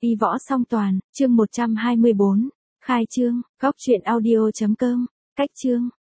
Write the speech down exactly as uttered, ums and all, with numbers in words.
Y võ song toàn, chương một trăm hai mươi bốn. Khai trương, góc truyện audio chấm com. Cách chương,